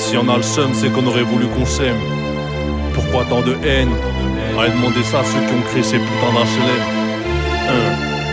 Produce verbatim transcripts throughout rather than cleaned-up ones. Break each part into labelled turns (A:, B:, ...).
A: Si on a le seum, c'est qu'on aurait voulu qu'on s'aime. Pourquoi tant de haine? Allez demander ça à ceux qui ont créé ces putains d'H L M. Hein.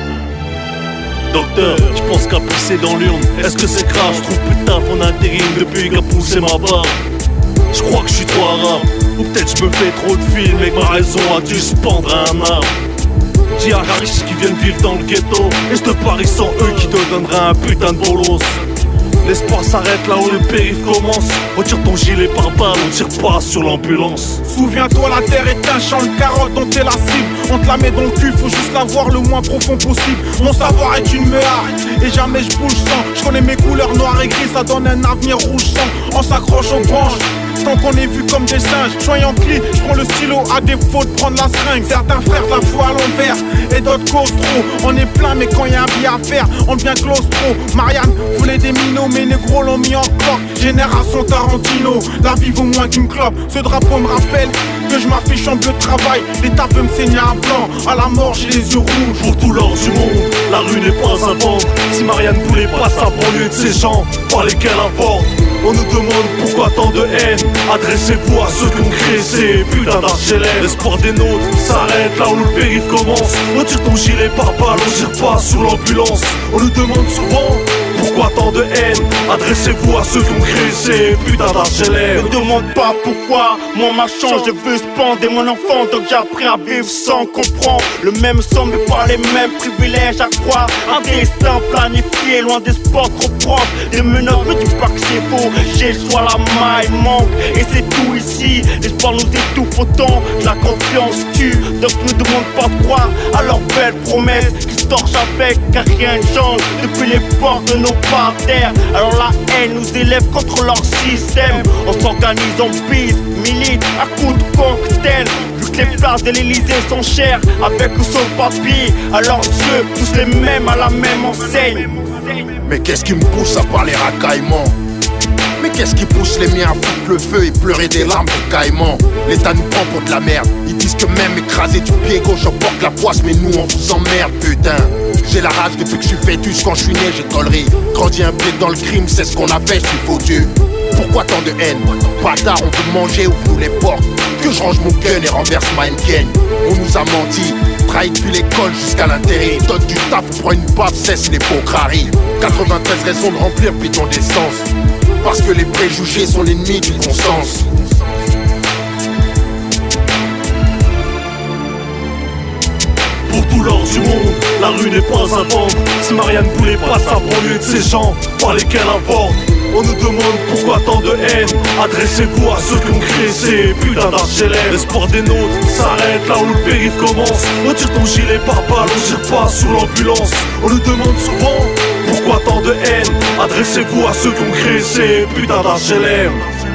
A: Docteur, je pense qu'à pisser dans l'urne. Est-ce que c'est grave? Je trouve plus de taf en intérim depuis qu'a poussé ma barbe. Je crois que je suis trop arabe. Ou peut-être je me fais trop de films et que ma raison a dû se pendre à un arbre. Dis à riches qui viennent vivre dans le ghetto, et je te parie sans eux qui te donneraient un putain de bolos. L'espoir s'arrête là où le périph' commence. Retire ton gilet par balle, on tire pas sur l'ambulance.
B: Souviens-toi, la terre est un champ de carottes dont t'es la cible. On te la met dans le cul, faut juste la voir le moins profond possible. Mon savoir est une mehar, et jamais je bouge sans. Je connais mes couleurs noires et gris, ça donne un avenir rouge sang. On s'accroche aux branches, tant qu'on est vu comme des singes. Soyons clean, je prends le stylo à défaut de prendre la seringue. Certains frères la foi à l'envers et d'autres causent trop. On est plein mais quand y a un billet à faire, on devient claustro. Marianne voulait des minots mais négros l'ont mis en coque. Génération Tarantino, la vie vaut moins qu'une clope. Ce drapeau me rappelle que je m'affiche en bleu de travail. L'État peut me saigner un blanc, à la mort j'ai les yeux rouges.
A: Pour tout l'or du monde, la rue n'est pas à vendre. Si Marianne voulait pas sa banlieue de ces gens, fallait qu'elle apporte. On nous demande pourquoi tant de haine. Adressez-vous à ceux qui ont créé ces putains d'H L M. L'espoir des nôtres s'arrête là où le périph' commence. Retire ton gilet par balle, on tire pas sur l'ambulance. On nous demande souvent pourquoi tant de haine. Adressez-vous à ceux qui ont créé ces putains d'H L M.
C: Ne demande pas pourquoi, moi ma chance je veux spender mon enfant. Donc j'ai appris à vivre sans comprendre. Le même sang mais pas les mêmes privilèges à croire. Un destin planifié, loin des sports trop propres. Les menottes me disent pas que c'est faux. J'ai le choix, la maille manque. Et c'est tout ici, l'espoir nous étouffe autant. La confiance tue, donc ne demande pas de croire à leurs belles promesses qui se torchent avec, car rien ne change depuis les portes de nos parterres. Alors la haine nous élève contre leur système. On s'organise en bise, milite à coups de cocktail. Vu que les places de l'Elysée sont chères, avec ou sans papier, à leurs yeux, tous les mêmes à la même enseigne.
D: Mais qu'est-ce qui me pousse à parler racaillement? Mais qu'est-ce qui pousse les miens à foutre le feu et pleurer des larmes de caïman? L'État nous prend pour de la merde. Ils disent que même écrasé du pied gauche on porte la poisse. Mais nous on vous emmerde putain. J'ai la rage depuis que je suis fœtus. Quand je suis né j'ai collerie. Grandi un pied dans le crime, c'est ce qu'on a fait, je suis foutu. Pourquoi tant de haine? Bâtard, on veut manger, ouvre-nous les portes. Que je range mon gun et renverse ma Henken. On nous a menti, trahi depuis l'école jusqu'à l'intérêt. Donne du taf, prends une baffe, cesse les faux craries. quatre-vingt-treize raisons de remplir bidon d'essence. Parce que les préjugés sont l'ennemi du bon sens.
A: Pour tout l'or du monde, la rue n'est pas à vendre. Si Marianne voulait pas sa banlieue de ces gens, fallait qu'elle apporte. On nous demande pourquoi tant de haine. Adressez-vous à ceux qui ont créé ces putains d'H L M. L'espoir des nôtres s'arrête là où le périph' commence. Retire ton gilet par balle, on tire pas sur l'ambulance. On nous demande souvent pourquoi tant de haine. Adressez-vous à ceux qui ont créé ces putains d'H L M.